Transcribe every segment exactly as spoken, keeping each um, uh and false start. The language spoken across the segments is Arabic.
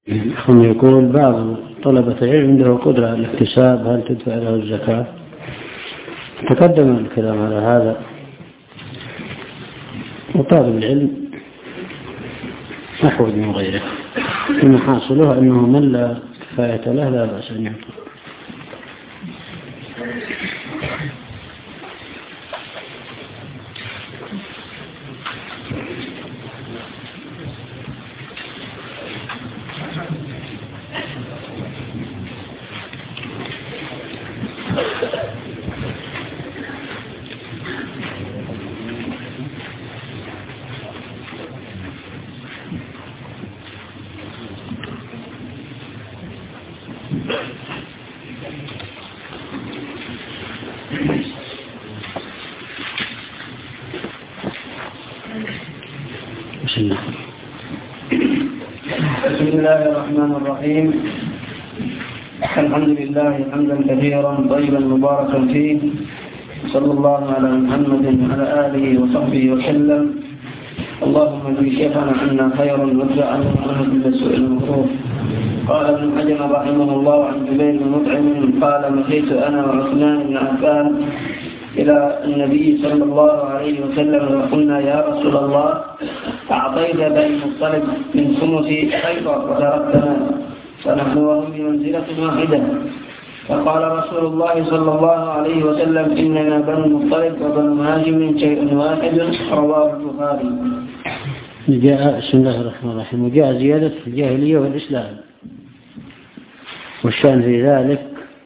هم يقول بعض طلبة العلم عنده قدرة على الاكتساب، هل تدفع له الزكاة؟ تقدم الكلام على هذا، وطالب العلم أحوج من غيره، ثم حاصله أنه من لا كفاية له لا بأس أن يعطى. بسم الله الرحمن الرحيم. الحمد لله حمدا كثيرا طيبا مباركا فيه، صلى الله على محمد وعلى آله وصحبه وسلم. اللهم اجزي شيخنا عنا خيرا وادفع عنه كل السوء المكروه. قال ابن حجر رحمه الله عن جبير بن مطعم قال: مشيت انا وعثمان بن عفان إلى النبي صلى الله عليه وسلم وقلنا: يا رسول الله، أعطيت بني المطلب من خمس خيبر وتركتنا فنحن وهم بمنزلة واحدة. فقال رسول الله صلى الله عليه وسلم: إننا بنو المطلب وبنو هاشم شيء واحد. رواه البخاري. جاء بسم الله الرحمن الرحيم وجاء زيادة في الجاهلية والإسلام، والشأن في ذلك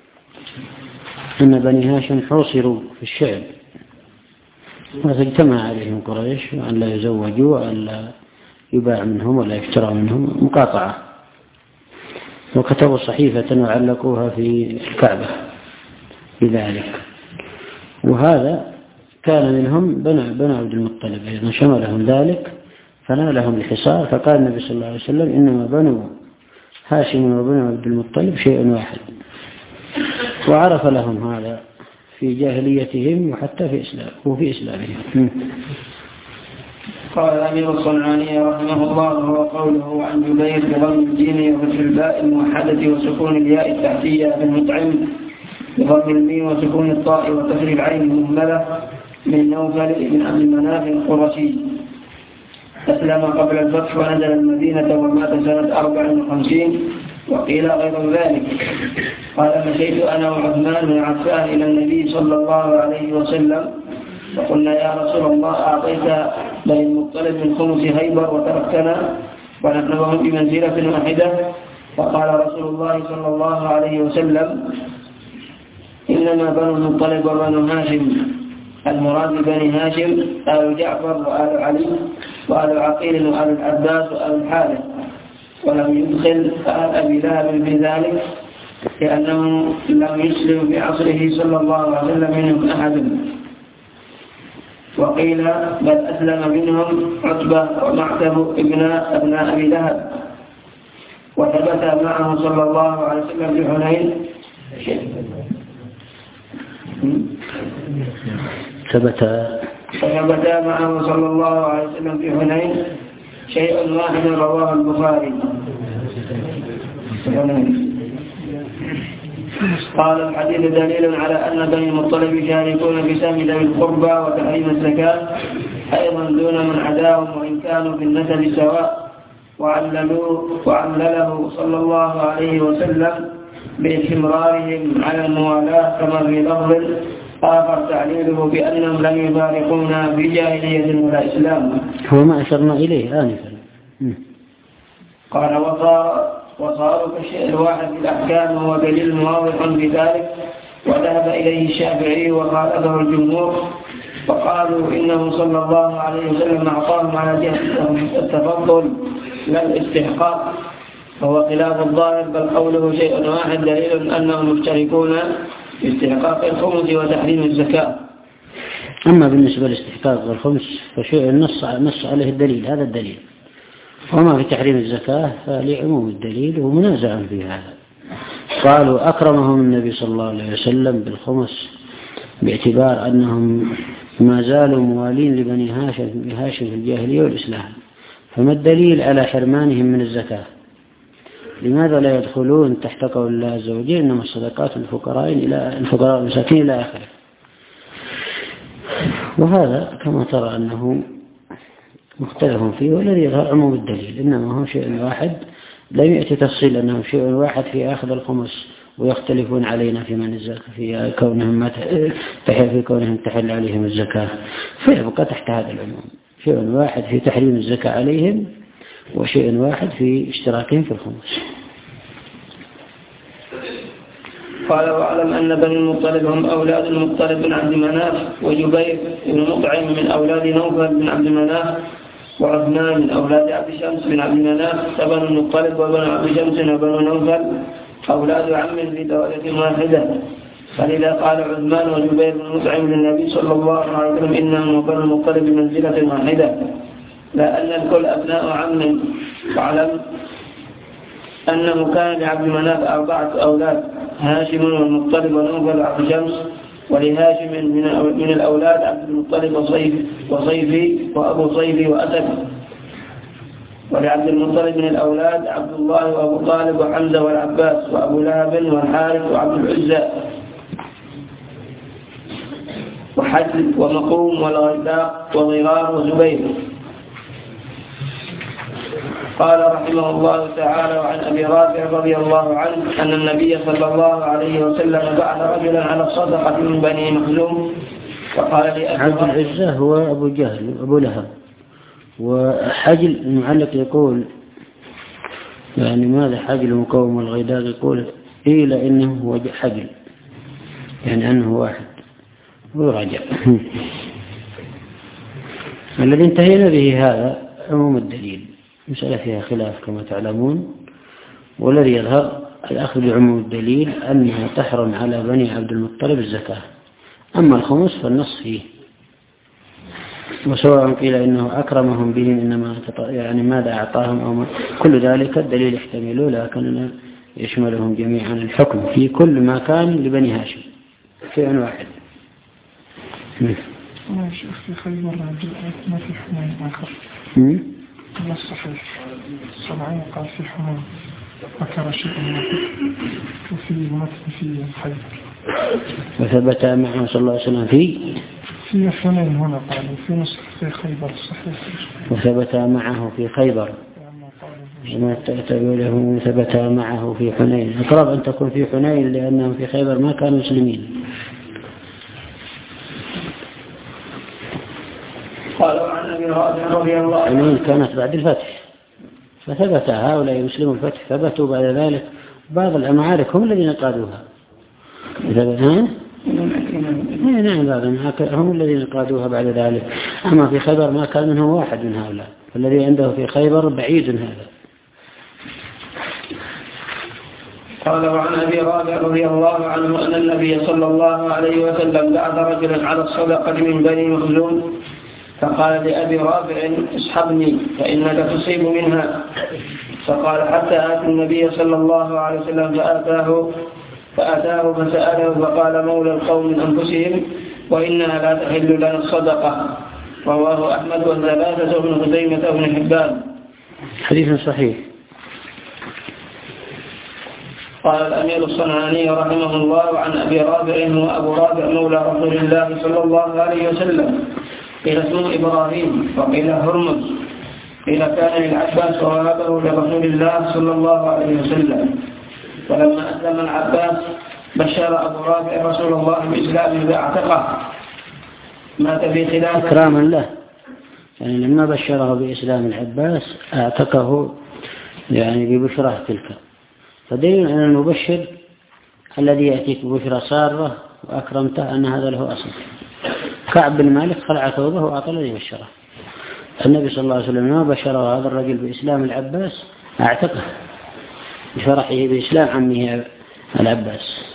أن بني هاشم حوصروا في الشعب، واجتمع عليهم قريش أن لا يزوجوا وأن لا يباع منهم ولا يشترى منهم، مقاطعة، وكتبوا صحيفة وعلقوها في الكعبة بذلك. وهذا كان منهم بنو عبد المطلب أيضا شملهم ذلك فنالهم الحصار. فقال النبي صلى الله عليه وسلم: إنما بنو هاشم وبنو عبد المطلب شيء واحد. وعرف لهم هذا في جاهليتهم وحتى في إسلام وفي إسلامهم. قال الأمير الصنعاني رحمه الله: هو قوله عن جبير بضم الجيم وفتح الباء الموحدة وسكون الياء التحتية بالمطعم بضم الميم وسكون الطاء وكسر العين المهملة من نوفل بن عبد المناف القرشي. أسلم قبل الفتح ونزل المدينة ومات سنة أربع وخمسين، وقيل غير ذلك. قال: مشيت أنا وعثمان بن عفان إلى النبي صلى الله عليه وسلم وقلنا: يا رسول الله، أعطيت بني المطلب من خمس خيبر وتركتنا ونحن وهم بمنزلة واحدة. فقال رسول الله صلى الله عليه وسلم: إنما بنو المطلب وبنو هاشم، المراد بني هاشم آل جعفر وآل علي وآل عقيل وآل العباس وآل الحارث، ولم يدخل آل أبي لهب في ذلك لأنه لم يسلم في عصره صلى الله عليه وسلم منهم أحد. وقيل بل أسلم منهم عتبة ومعتب ابن ابن أبي لهب، وثبت معه صلى الله عليه وسلم في حنين ثبت فثبت معه صلى الله عليه وسلم في حنين شيء واحد. رواه البخاري. قال: الحديث دليل على أن بني المطلب يشاركون في سهم ذوي القربى وتحريم الزكاة أيضا دون من عداهم وإن كانوا في النسب سواء. وعلله صلى الله عليه وسلم باستمرارهم على الموالاة، كما في لفظ آخر تعليله بأنهم لم يفارقونا في جاهلية ولا إسلام. هو ما أشرنا إليه آنفا. قال: وصار وصاروا كالشيء الواحد في الأحكام، وهو دليل واضح في ذلك. وذهب إليه الشافعي وخالفه الجمهور، فقالوا إنه صلى الله عليه وسلم أعطاهم على جهة التفضل لا الاستحقاق، وهو خلاف الظاهر، بل قوله شيء واحد دليل أنهم مشتركون في استحقاق الخمس وتحريم الزكاة. أما بالنسبة لاستحقاق الخمس فشيء النص نص عليه الدليل، هذا الدليل. وما في تحريم الزكاة فلعموم الدليل ومنازع في هذا. قالوا: أكرمهم النبي صلى الله عليه وسلم بالخمس باعتبار أنهم ما زالوا موالين لبني هاشم في الجاهلية والإسلام، فما الدليل على حرمانهم من الزكاة؟ لماذا لا يدخلون تحت قول الله عز وجل إنما الصدقات للفقراء إلى الفقراء والمساكين إلى آخره. وهذا كما ترى أنه مختلف فيه، والذي يظهر عموم الدليل، إنما هو شيء واحد، لم يأتي تفصيل أنه شيء واحد في أخذ الخمس، ويختلفون علينا في من الزكاة في كونهم ما تحل في كونهم تحل عليهم الزكاة، فيبقى تحت هذا العموم شيء واحد في تحريم الزكاة عليهم، وشيء واحد في اشتراكهم في الخمس. قال واعلم أن بني المطلب هم أولاد المطلب بن عبد مناف، وجبير بن مطعم من أولاد نوفل بن عبد مناف، وعثمان من أولاد عبد شمس بن عبد مناف، فبنو المطلب وبنو عبد شمس وبنو نوفل أولاد عم في درجة واحدة. فلذا قال عثمان وجبير بن مطعم للنبي صلى الله عليه وسلم إنهم وبنو المطلب بمنزلة واحدة، لا أن الكل أبناء عم. واعلم أنه كان لعبد مناف أربعة أولاد، هاشم والمطلب ونوفل وعبد شمس، ولهاشم من الأولاد عبد المطلب وصيفي وصيفي وأبو صيفي وأسد، ولعبد المطلب من الأولاد عبد الله وأبو طالب وحمزة والعباس وأبو لهب والحارث وعبد العزى وحجل ومقوم والغرداء وضرار وزبير. قال رحمه الله تعالى وعن أبي رافع رضي الله عنه أن النبي صلى الله عليه وسلم بعث رجلا على الصدقة من بني مخزوم فقال لأبي عبد العزة هو أبو جهل أبو لهب. وحجل المعلق يقول يعني ماذا حجل مقوم والغيداء يقول قيل إنه هو حجل يعني أنه واحد ويراجع. الذي انتهينا به هذا عموم الدليل، مسألة فيها خلاف كما تعلمون، والذي يظهر الأخذ بعموم الدليل أنها تحرم على بني عبد المطلب الزكاة، أما الخمس فالنص فيه، وسواء قيل إنه أكرمهم بهم إنما يعني ماذا أعطاهم أو ما، كل ذلك الدليل يحتمله، لكننا يشملهم جميعا الحكم في كل ما كان لبني هاشم شيء واحد. ما شيخ في خيبر ما في حنين آخر من الصحيح الصنعين قال في حنين ذكر شيء وفي متن في خيبر وثبت معه صلى الله عليه وسلم في في حنين هنا قال في نصف في خيبر الصحيح وثبت معه في خيبر وما تأتبله ثبت معه في حنين. أقرب أن تكون في حنين لأنهم في خيبر ما كانوا مسلمين. قال عن أبي رافع رضي الله عنه حنين كانت بعد الفتح، فثبت هؤلاء مسلموا الفتح، ثبتوا بعد ذلك بعض المعارك هم الذين قادوها. ثبتان نعم بعض هم الذين قادوها بعد ذلك. أما في خيبر ما كان منهم واحد من هؤلاء، فالذي عنده في خيبر بعيد هذا. قال وعن أبي رافع رضي الله عنه أن النبي صلى الله عليه وسلم بعث رجلا على الصدقة من بني مخزوم فقال لأبي رافع اصحبني فإنك تصيب منها، فقال حتى آتي النبي صلى الله عليه وسلم فآتاه فأتاه فسأله فقال مولى القوم من أنفسهم وإنها لا تحل لنا الصدقة. رواه أحمد والثلاثة بن خزيمة بن حبان. حديث صحيح. قال الأمير الصنعاني رحمه الله عن أبي رافع وأبو رافع مولى رسول الله صلى الله عليه وسلم قيل اسمه إبراهيم وقيل هرمز، قيل كان للعباس ووهبه لرسول الله صلى الله عليه وسلم. فلما أسلم العباس بشر أبو رافع رسول الله بإسلامه فاعتقه مات في خلافه إكراما له، يعني لما بشره بإسلام العباس اعتقه يعني ببشرة تلك، فدليل أن المبشر الذي يأتيك ببشرة سارة وأكرمته أن هذا له أصل. كعب بن مالك خلع ثوبه وأعطى الذي بشره. النبي صلى الله عليه وسلم لما بشره هذا الرجل بإسلام العباس اعتقه بفرحه بإسلام عمه العباس.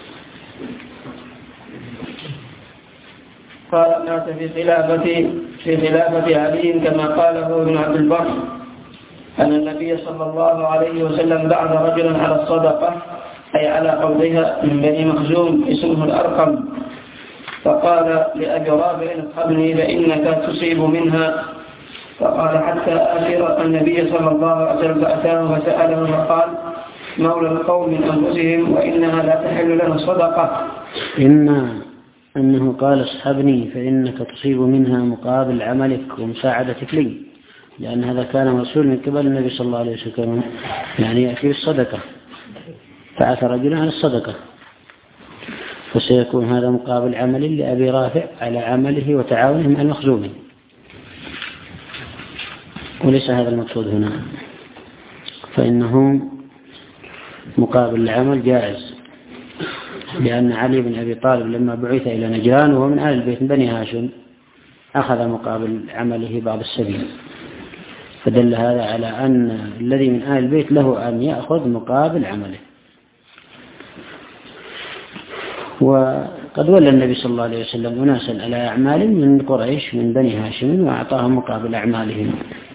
قال مات في خلافة في خلافة علي كما قاله ابن عبد البر أن النبي صلى الله عليه وسلم بعث رجلا على الصدقة أي على قولها من بني مخزوم اسمه الأرقم، فقال لأبي رافع اصحبني فإنك تصيب منها، فقال حتى آخر النبي صلى الله عليه وسلم فأتاه فسأله فقال مولى القوم من أنفسهم وإنها لا تحل له الصدقة. إما أنه قال اصحبني فإنك تصيب منها مقابل عملك ومساعدتك لي، لأن هذا كان مرسول من قبل النبي صلى الله عليه وسلم، يعني يأتي بالصدقة، فعث رجل عن الصدقة، فسيكون هذا مقابل عمل لأبي رافع على عمله وتعاونه مع المخزومين، وليس هذا المقصود هنا، فإنه مقابل العمل جائز، لأن علي بن أبي طالب لما بعث إلى نجران وهو من آل البيت بني هاشم أخذ مقابل عمله بعض السبيل، فدل هذا على أن الذي من آل البيت له أن يأخذ مقابل عمله. وقد ولى النبي صلى الله عليه وسلم أناسا على أعمال من قريش من بني هاشم وأعطاهم مقابل أعمالهم،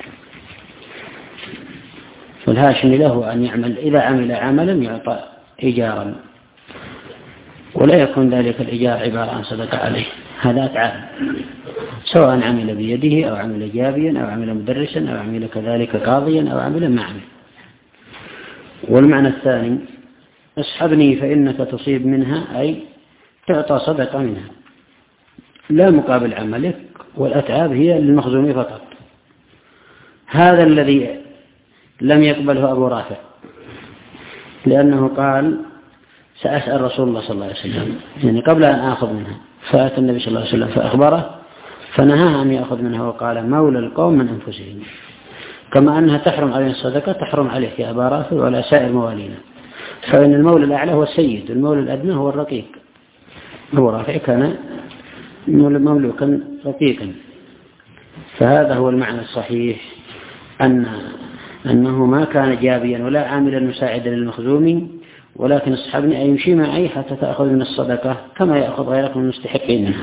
فالهاشمي له أن يعمل إذا عمل عملا يعطى إيجارا، ولا يكون ذلك الإيجار عبارة عن صدقة عليه، هذا أتعاب، سواء عمل بيده أو عمل جابيا أو عمل مدرسا أو عمل كذلك قاضيا أو عمل ما عمل. والمعنى الثاني اصحبني فإنك تصيب منها، أي تعطى صدقة منها لا مقابل عملك، والأتعاب هي للمخزوم فقط. هذا الذي لم يقبله أبو رافع، لأنه قال سأسأل رسول الله صلى الله عليه وسلم يعني قبل أن آخذ منها، فأتى النبي صلى الله عليه وسلم فأخبره فنهاه أن يأخذ منها، وقال مولى القوم من أنفسهم، كما أنها تحرم عليه الصدقة تحرم عليه يا أبا رافع ولا سائر موالينا، فإن المولى الأعلى هو السيد والمولى الأدنى هو الرقيق. أبو رافع كان مملوكا رقيقا، فهذا هو المعنى الصحيح، أن أنه ما كان جابيا ولا عاملا مساعدا للمخزوم، ولكن اصحبني أي يمشي معي حتى تأخذ من الصدقة كما يأخذ غيرك من المستحقين منها.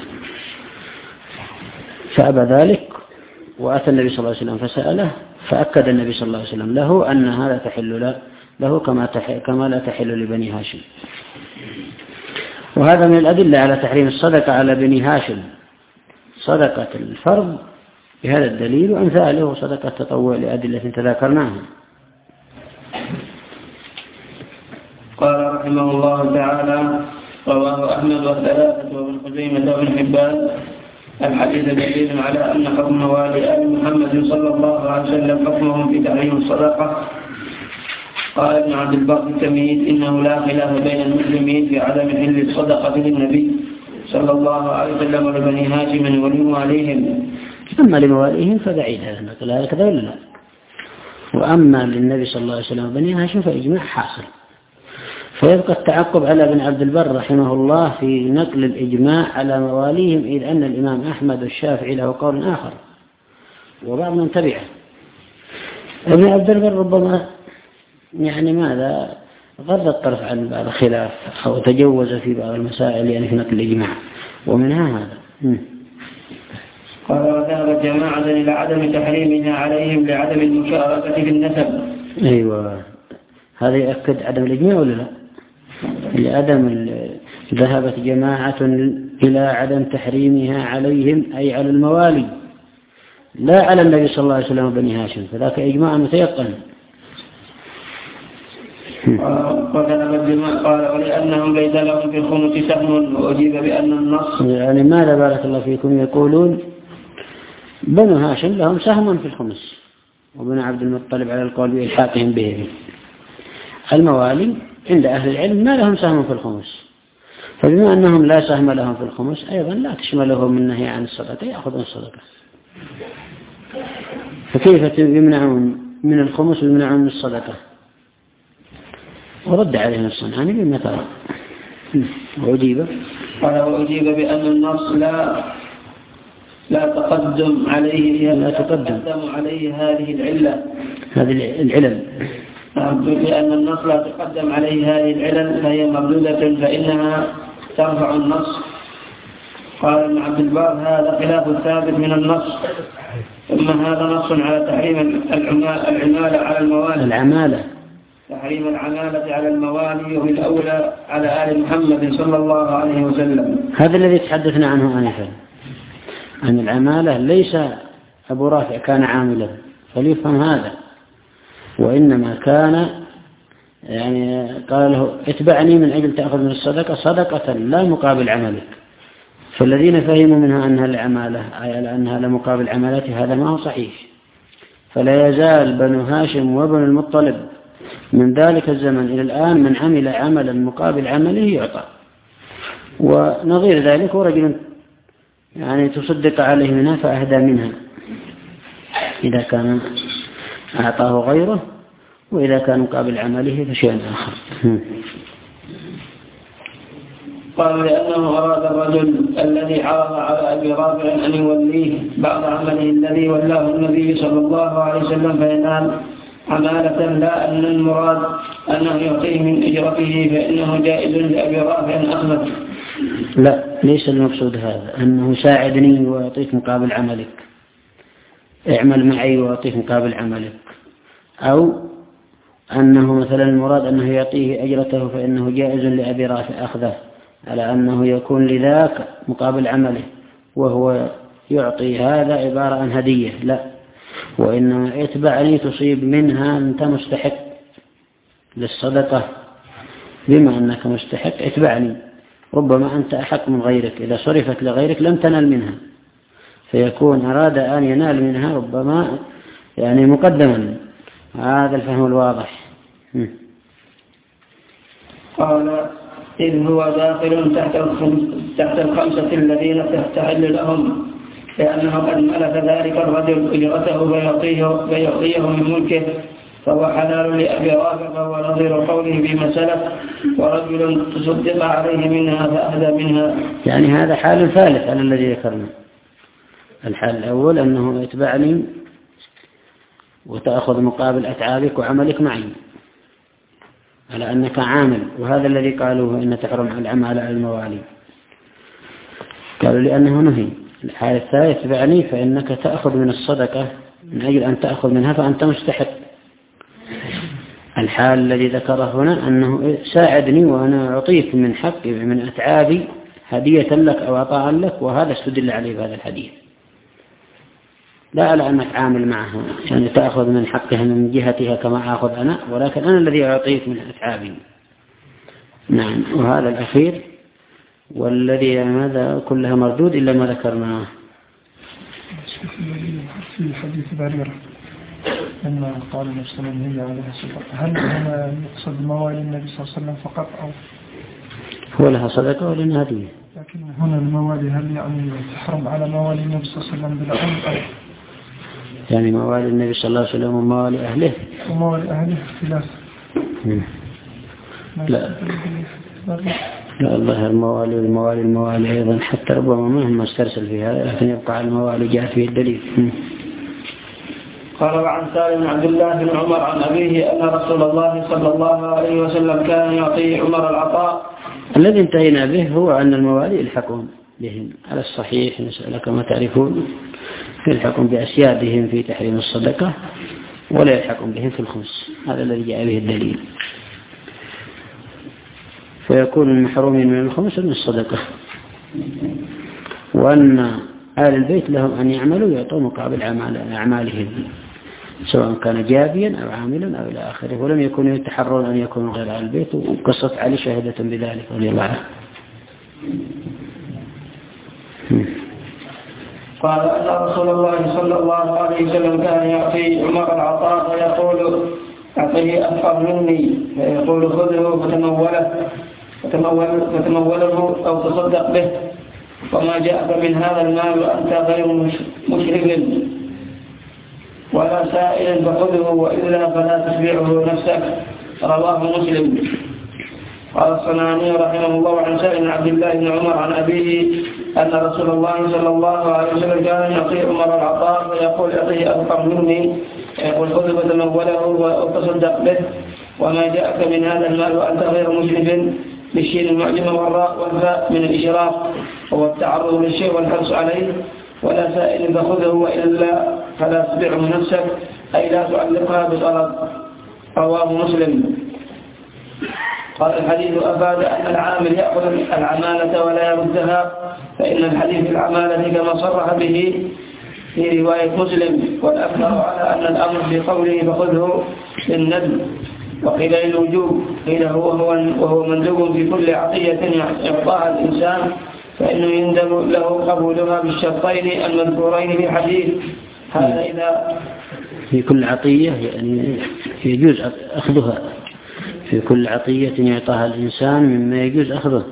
فأبى ذلك، وأتى النبي صلى الله عليه وسلم فسأله، فأكد النبي صلى الله عليه وسلم له أن هذا تحل له كما كما لا تحل لبني هاشم. وهذا من الأدلة على تحريم الصدقة على بني هاشم، صدقة الفرض بهذا الدليل، وأمثاله صدقة التطوع لأدلة تذاكرناها. قال رحمه الله تعالى: رواه أحمد والثلاثة وابن خزيمة وابن حبان. الحديث دليل على أن حكم موالي آل محمد صلى الله عليه وسلم حكمهم في تحريم الصدقة. قال ابن عبد البر التمهيد: إنه لا خلاف بين المسلمين في عدم حل الصدقة للنبي صلى الله عليه وسلم ولبني هاشم ولمواليهم. أما لمواليهم فبعيد هذا النقل، هذا كذا ولا لا؟ وأما للنبي صلى الله عليه وسلم وبني هاشم فإجماع حاصل. فيبقى التعقب على ابن عبد البر رحمه الله في نقل الإجماع على مواليهم، إذ أن الإمام أحمد والشافعي له قول آخر وبعض من تبعه. ابن عبد البر ربما يعني ماذا غض الطرف عن بعض الخلاف أو تجوز في بعض المسائل يعني في نقل الإجماع، ومنها هذا. قال: وذهب جماعة إلى عدم تحريمها عليهم لعدم المشاركة في النسب. أيوة، هذا يؤكد عدم الإجماع ولا لا؟ لعدم ذهبت جماعة إلى عدم تحريمها عليهم أي على الموالي، لا على النبي صلى الله عليه وسلم وبني هاشم، فذاك إجماع متيقن. وذهب الجماعة قال: ولأنهم ليس لهم في الخمس سهم، وأجيب بأن النص يعني ماذا بارك الله فيكم يقولون بنو هاشم لهم سهم في الخمس، وبنو عبد المطلب على القول بإلحاقهم به. الموالي عند أهل العلم ما لهم سهم في الخمس، فبما أنهم لا سهم لهم في الخمس أيضا لا تشملهم النهي عن الصدقة، يأخذون الصدقة. فكيف يمنعون من الخمس ويمنعون من الصدقة؟ ورد عليهم الصنعاني بما ترى. وأجيب قال: وأجيب بأن النص لا لا تقدم عليه لا تقدم عليه هذه العلة هذه العلل لأن النص لا تقدم عليه هذه العلل فهي مردودة فإنها ترفع النص. قال ابن عبد البر: هذا خلاف الثابت من النص، ثم هذا نص على تحريم العمالة على الموالي العمالة تحريم العمالة على الموالي، وفي الأولى على آل محمد صلى الله عليه وسلم. هذا الذي تحدثنا عنه آنفا، أن العمالة ليس أبو رافع كان عاملا، فليفهم هذا، وإنما كان يعني قال له اتبعني من أجل تأخذ من الصدقة صدقة لا مقابل عملك. فالذين فهموا منها أنها العمالة أي أنها لمقابل عملته هذا ما هو صحيح. فلا يزال بنو هاشم وبنو المطلب من ذلك الزمن إلى الآن من عمل عملا مقابل عمله يعطى. ونظير ذلك هو رجل يعني تصدق عليه منها فأهدى منها إذا كان أعطاه غيره، وإذا كان مقابل عمله فشيء آخر. قال لأنه أراد الرجل الذي عرض على أبي رافع أن يوليه بعض عمله الذي ولاه النبي صلى الله عليه وسلم فينال عمالة، لا أن المراد أنه يعطيه من أجرته فإنه جائز لأبي رافع أخذ. لا، ليس المقصود هذا أنه ساعدني وأعطيك مقابل عملك، اعمل معي وأعطيك مقابل عملك، أو أنه مثلا المراد أنه يعطيه أجرته فإنه جائز لأبي رافع أخذه، على أنه يكون لذاك مقابل عمله وهو يعطي هذا عبارة عن هدية. لا، وإنما اتبعني تصيب منها أنت مستحق للصدقة، بما أنك مستحق اتبعني. ربما أنت أحق من غيرك، إذا صرفت لغيرك لم تنل منها، فيكون أراد أن ينال منها ربما يعني مقدما. هذا الفهم الواضح. قال إذ هو داخل تحت تحت الخمسة الذين تحل لهم، لأنه قد ملك ذلك الرجل أجرته فيعطيه, فيعطيه من ملكه، فهو حلال لأبي رافع، فهو نظير قوله في مسألة ورجل تصدق عليه منها فأهدى منها. يعني هذا حال ثالث على الذي ذكرنا. الحال الأول أنه اتبعني وتأخذ مقابل أتعابك وعملك معي على أنك عامل، وهذا الذي قالوه إن تحرم العمل على الموالي، قالوا لأنه نهي. الحال الثالث اتبعني فإنك تأخذ من الصدقة من أجل أن تأخذ منها فأنت مستحق. الحال الذي ذكره هنا أنه ساعدني وأنا أعطيك من حقي من أتعابي هدية لك أو عطاء لك، وهذا استدل عليه بهذا الحديث، لا على أنك عامل معها يعني تأخذ من حقها من جهتها كما أخذ أنا، ولكن أنا الذي أعطيك من أتعابي. نعم، وهذا الأخير والذي ماذا كلها مردود إلا ما ذكرناه. في حديث بريرة أن قال النبي صلى الله عليه وسلم هي عليها صدقة، هل هنا يقصد موالي النبي صلى الله عليه وسلم فقط أو هو لها صدقة ولنا هدية؟ لكن هنا الموالي هل يعني تحرم على موالي النبي صلى الله عليه وسلم بالعمل أو يعني موالي النبي صلى الله عليه وسلم وموالي أهله وموالي أهله اختلاف؟ لا لا، الله الموالي والموالي الموالي أيضا حتى ربما ما هم استرسل في هذا، لكن يبقى الموالي جاء فيه الدليل. قال وعن سالم بن عبد الله بن عمر عن أبيه أن رسول الله صلى الله عليه وسلم كان يعطي عمر العطاء. الذي انتهينا به هو أن الموالي يلحقون بهم على الصحيح، نسأل كما تعرفون يلحقون بأسيادهم في تحريم الصدقة ولا يلحقون بهم في الخمس، هذا الذي جاء به الدليل، فيكون المحرومين من الخمس من الصدقة، وأن آل البيت لهم أن يعملوا يعطوا مقابل أعمالهم سواء كان جابيا أو عاملا أو إلى آخره، ولم يكونوا يتحرون أن يكونوا غير آل البيت، وقصة علي شهادة بذلك رضي الله عنه. قال أن رسول الله صلى الله عليه وسلم كان يعطي عمر العطاء فيقول أعطيه أكثر مني، فيقول خذه فتموله فتموله أو تصدق به، وما جاءك من هذا المال وأنت غير مشرك ولا سائل فخذه، وإلا فلا تتبعه نفسك. رواه مسلم. قال الصنعاني رحمه الله عن سالم بن عبد الله بن عمر عن أبيه أن رسول الله صلى الله عليه وسلم كان يعطي عمر العطاء فيقول أعطيه أكثر مني، يقول خذه فتموله أو تصدق به، وما جاءك من هذا المال وأنت غير مشرك بالشين المعجمة والراء والفاء من الإشراف، هو التعرض للشيء والحرص عليه، ولا سائل فخذه وإلا فلا تتبعه نفسك، أي لا تعلقها بطلب. رواه مسلم. قال الحديث أفاد أن العامل يأخذ العمالة ولا يردها، فإن الحديث العمالة كما صرح به في رواية مسلم، والأكثر على أن الأمر في قوله فخذه للندب، وقيل للوجوب، قيل هو هو وهو مندوب في كل عطية يعطاها الإنسان، فإنه يندب له قبولها بالشرطين المذكورين في الحديث. هذا إذا في كل عطية يعني يجوز أخذها، في كل عطية يعطاها الإنسان مما يجوز أخذه.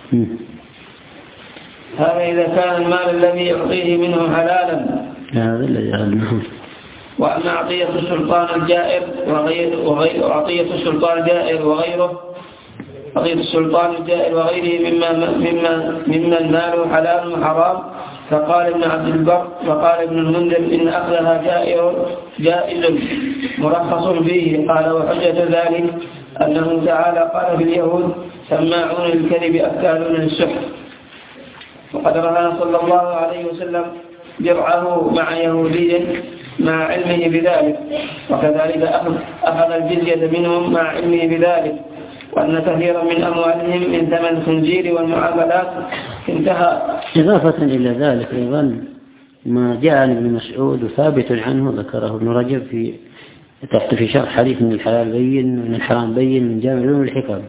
هذا إذا كان المال الذي يعطيه منه حلالا، هذا الذي أخذناه. وأما عطية السلطان الجائر وغير وغير عطية السلطان الجائر وغيره عطية السلطان الجائر وغيره مما مما مما المال حلال وحرام، فقال ابن عبد البر وقال ابن المنذر إن أخذها جائر جائز مرخص فيه. قال وحجة ذلك أنه تعالى قال في اليهود سماعون للكذب أكالون للسحت، وقد رأى صلى الله عليه وسلم جرعه مع يهودي مع علمه بذلك، وكذلك أخذ الجزية منهم مع علمه بذلك، وأن كثيرا من أموالهم من ثمن الخنزير والمعاملات انتهى. إضافة إلى ذلك أيضا ما جاء عن ابن مسعود وثابت عنه ذكره ابن رجب في تحت في شرح حديث من الحلال بين ومن الحرام بين من جامع العلوم والحكم،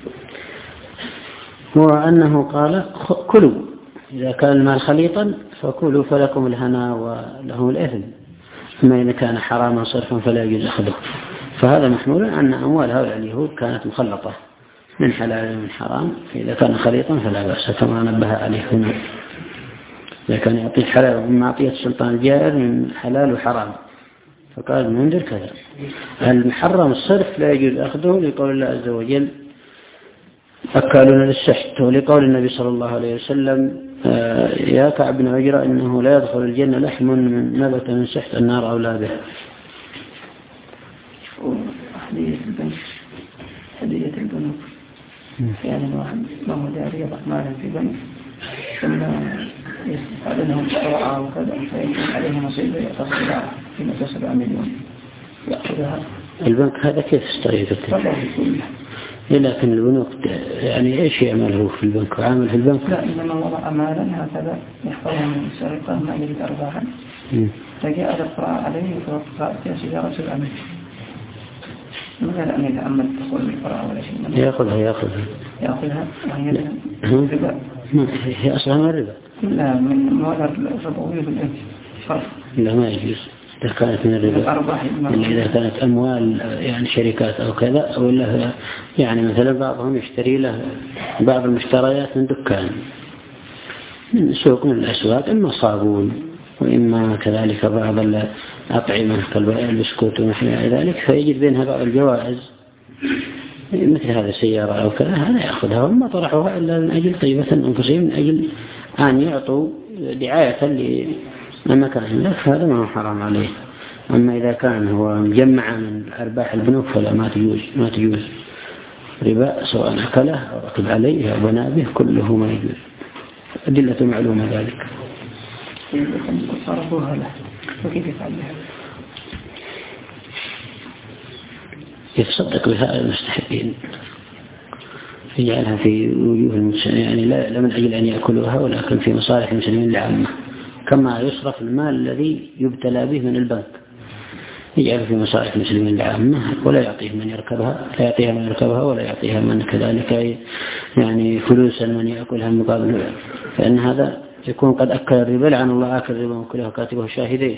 هو أنه قال كلوا إذا كان المال خليطا فكلوا فلكم الهنا ولهم الإثم، أما إذا كان حراما صرفا فلا يجوز أخذه. فهذا محمول أن أموال هؤلاء اليهود كانت مخلطة من حلال ومن حرام، فإذا كان خليطا فلا بأس كما نبه عليه هنا. إذا كان يعطيه حلال مما عطية السلطان الجائر من حلال وحرام، فقال المنذر كذا. المحرم الصرف لا يجوز أخذه لقول الله عز وجل أكالون للسحت، ولقول النبي صلى الله عليه وسلم يا كعب بن عجرة إنه لا يدخل الجنة لحم من نبت من سحت النار أولى به. هدية البنك هدية البنوك يعني الواحد ما هو داري يضع مالا في بنك ثم يستفاد لهم قراءة وكذا فيكون عليه نصيب يتصل فيما تسبع مليون يأخذها البنك. هذا كيف استريد لكن البنوك يعني ايش يعمله في البنك وعامل في البنك؟ لا إنما وضع مالا هكذا يحفظه من السرقة ما يريد أرباحا، فجاء القراء عليه وتوقع في سيارة الأمن من غير أن يتعمد دخول القراء ولا شيء. يأخذها يأخذها يأخذها وهي ربا. هي أصلها من الربا. لا من مواد الربوية بالإنس فرق. لا ما يجوز إذا كانت من الربا، إذا كانت أموال يعني شركات أو كذا، ولا يعني مثلا بعضهم يشتري له بعض المشتريات من دكان من سوق من الأسواق، إما صابون وإما كذلك بعض الأطعمة كالبسكوت ونحو ذلك، فيجد بينها بعض الجوائز مثل هذا سيارة أو كذا، هذا يأخذها وما طرحوها إلا من أجل طيبة أنفسهم، من أجل أن يعطوا دعاية لمكان لك، هذا ما هو حرام عليه. أما إذا كان هو مجمع من أرباح البنوك فلا ما تجوز ما تجوز ربا، سواء أكله أو ركب عليه أو بنى به كله ما يجوز. أدلة معلومة ذلك. صرفوها له وكيف يفعل بها؟ يتصدق بها المستحقين، يجعلها في وجوه المسلمين، يعني لا من أجل أن يأكلوها ولكن في مصالح المسلمين العامة، كما يصرف المال الذي يبتلى به من البنك يجعله في مصالح المسلمين العامة، ولا يعطيه من يركبها، لا يعطيها من يركبها ولا يعطيها من كذلك يعني فلوسا من يأكلها مقابل، فإن هذا يكون قد أكل الربا، لعن الله آكل الربا وكله كاتبه شاهديه.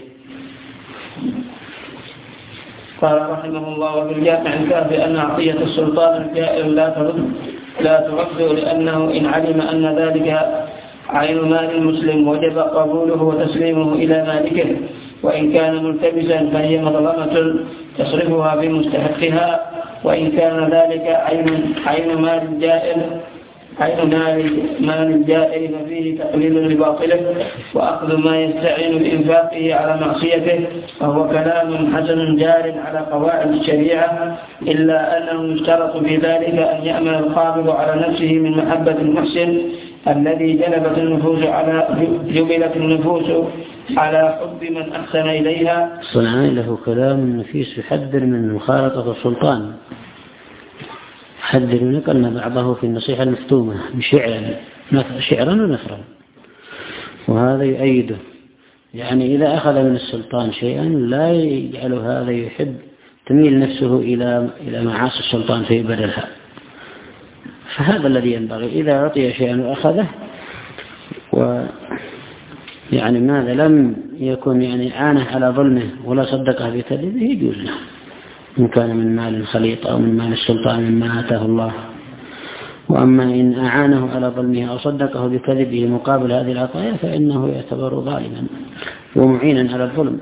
قال رحمه الله وفي الجامع الكافي أن عطية السلطان الجائر لا ترد لا ترد لأنه إن علم أن ذلك عين مال المسلم وجب قبوله وتسليمه إلى مالكه، وإن كان ملتبسا فهي مظلمة تصرفها في مستحقها، وإن كان ذلك عين عين مال الجائر عين مال الجائر ففيه تقليل لباطله وأخذ ما يستعين بإنفاقه على معصيته، وهو كلام حسن جار على قواعد الشريعة، إلا أنه يشترط في ذلك أن يأمن القابض على نفسه من محبة المحسن الذي جلبت النفوس على جبلت النفوس على حب من أحسن إليها. الصنعاني له كلام نفيس يحذر من مخالطة السلطان، حذر نقلنا بعضه في النصيحة المفتومة بشعرا شعرا ونثرا، وهذا يؤيده، يعني إذا أخذ من السلطان شيئا لا يجعل هذا يحب تميل نفسه إلى إلى معاصي السلطان في بدلها. فهذا الذي ينبغي، إذا أعطي شيئا وأخذه ويعني ماذا لم يكن يعني عانه على ظلمه ولا صدقه بكذبه يجوز له، إن كان من مال خليط أو من مال السلطان مما آتاه الله. وأما إن أعانه على ظلمه أو صدقه بكذبه مقابل هذه العطايا فإنه يعتبر ظالما ومعينا على الظلم.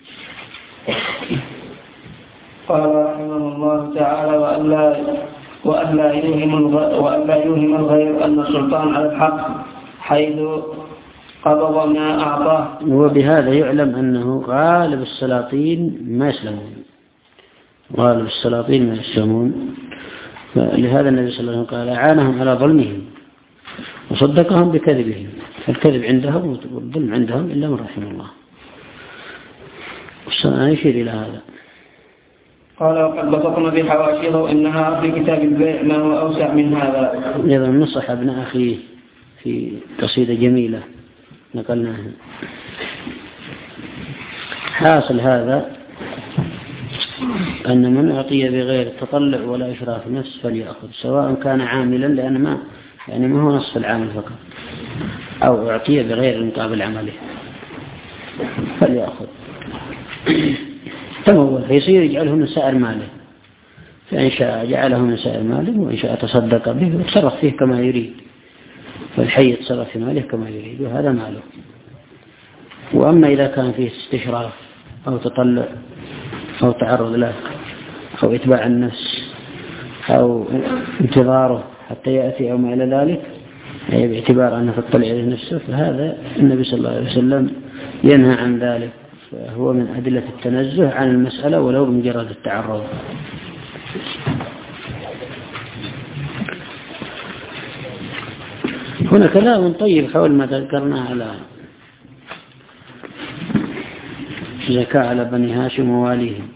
قال رحمه الله تعالى: وألا وألا يوهم وألا يوهم الغير أن السلطان على الحق حيث قبض ما أعطاه. وبهذا يعلم أنه غالب السلاطين ما يسلمون، غالب السلاطين ما يسلمون. لهذا النبي صلى الله عليه وسلم قال: أعانهم على ظلمهم وصدقهم بكذبهم، فالكذب عندهم والظلم عندهم إلا من رحم الله. والسنة يشير إلى هذا. قال: وقد بسطنا في حواشيه إنها في كتاب البيع ما هو أوسع من هذا. أيضا نصح ابن أخيه في قصيدة جميلة نقلناها. حاصل هذا أن من أعطي بغير تطلع ولا إشراف نفس فليأخذ، سواء كان عاملا، لأن ما يعني ما هو نصف العامل فقط، أو أعطي بغير مقابل عمله فليأخذ. تمول فيصير يجعله من سائر ماله، فإن شاء جعله من سائر ماله وإن شاء تصدق به وتصرف فيه كما يريد، فالحي يتصرف في ماله كما يريد وهذا ماله. وأما إذا كان فيه استشراف أو تطلع أو تعرض له أو إتباع النفس أو انتظاره حتى يأتي أو ما إلى ذلك، أي باعتبار أنه تطلع عليه نفسه، فهذا النبي صلى الله عليه وسلم ينهى عن ذلك، فهو من أدلة التنزه عن المسألة ولو بمجرد التعرض. هنا كلام طيب حول ما ذكرنا على زكاة على بني هاشم وواليهم.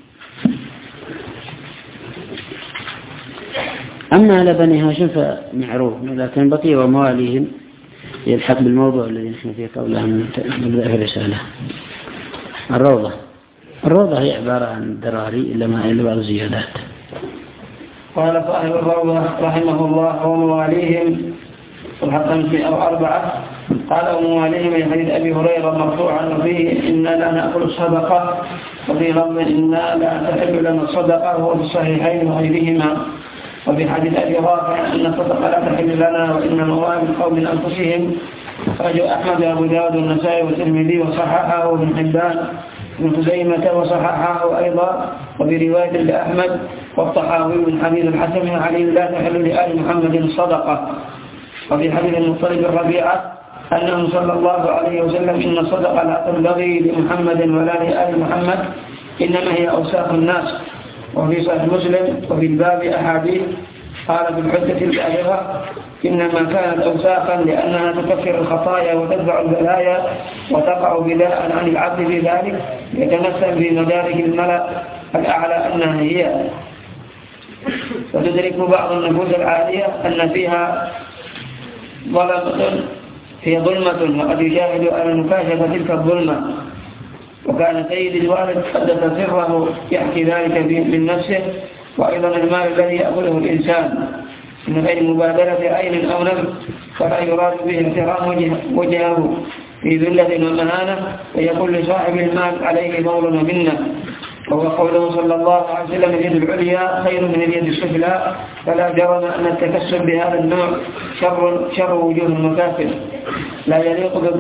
أما على بني هاشم فمعروف، لكن بقي ومواليهم يلحق بالموضوع الذي نحن فيه قبل أن نبدأ في الرسالة. الروضة الروضة هي عبارة عن دراري إلا ما إلا بعض الزيادات. قال صاحب الروضة رحمه الله: ومواليهم خمسمائة أو أربعة. قال: ومواليهم من حديث أبي هريرة مرفوعا وفيه: إنا لا نأكل الصدقة، وفي لفظ: إنا لا تحل لنا الصدقة، وهو في الصحيحين وغيرهما. وفي حديث أبي رافع أن الصدقة لا تحل لنا وإنما هو من قوم أنفسهم. أخرجه أحمد وأبو داود والنسائي والترمذي وصححه وابن حبان بن خزيمة وصححه أيضا. وفي رواية لأحمد والطحاوي من حديث الحسن علي: لا تحل لآل محمد الصدقة. وفي حديث المطلب الربيعة أنه صلى الله عليه وسلم: إن الصدقة لا تنبغي لمحمد ولا لآل محمد، إنما هي أوساخ الناس. وفي صحيح مسلم وفي الباب أحاديث قال في الحجة البالغة: إنما كانت أوساخا لأنها تكفر الخطايا وتدفع البلايا وتقع بلاء عن العبد في ذلك، يتمثل في مدارك الملأ الأعلى أنها هي. وتدرك بعض النفوس العالية أن فيها ظلمة هي ظلمة، وقد يجاهد على مكاشفة تلك الظلمة. وكان سيد الوالد حدث سره يحكي ذلك من نفسه. وأيضا المال الذي يأكله الإنسان من غير مبادلة عين أو نفس، فلا يراد به احترام وجه وجهه في ذلة ومهانة، ويقول لصاحب المال: عليه مول ومنة. وهو قوله صلى الله عليه وسلم: اليد العليا خير من اليد السفلى. فلا جرم أن التكسب بهذا النوع شر, شر وجوه المكاسب، لا يليق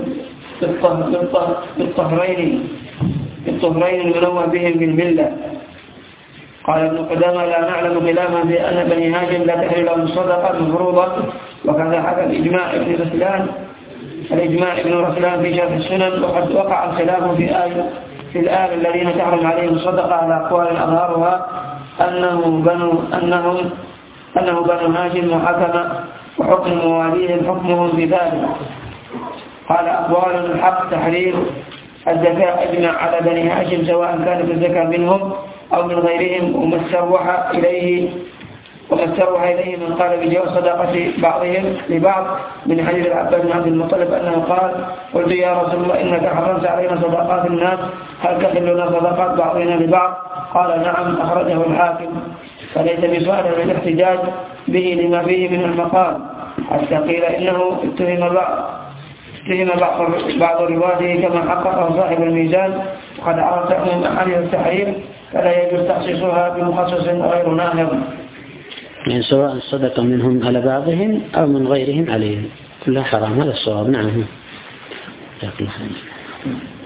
بالطهرين بالطهرين المنوع بهم بالملة. قال ابن قدامة: لا نعلم خلافا في أن بني هاشم لا تحل لهم الصدقة المفروضة. وكذا حكى الإجماع ابن رسلان الإجماع ابن رسلان في شرح السنن. وقد وقع الخلاف في آية في الآل الذين تحرم عليهم الصدقة على أقوال أظهرها أنه بنو أنهم أنه بنو هاشم وحكم وحكم مواليهم حكمهم بذلك. قال: أقوال الحق تحرير الزكاة أجمع على بني هاشم، سواء كانت الزكاة منهم أو من غيرهم، وما استروح إليه وما استروح إليه من قال بجواز صدقة بعضهم لبعض من حديث العباس بن عبد المطلب أنه قال قلت يا رسول الله إنك حرمت علينا صدقات الناس هل تحل لنا صدقات بعضنا لبعض؟ قال نعم، أخرجه الحاكم. فليس بسؤال للاحتجاج به لما فيه من المقال، حتى قيل إنه اتهم بعض اتهم بعض بعض رواته كما حققه صاحب الميزان، وقد عرفت من أحاديث التحريم فلا يجوز تخصيصها بمخصص غير ناهض، يعني سواء الصدقة منهم على بعضهم أو من غيرهم عليهم كلها حرام. هذا الصواب. نعم.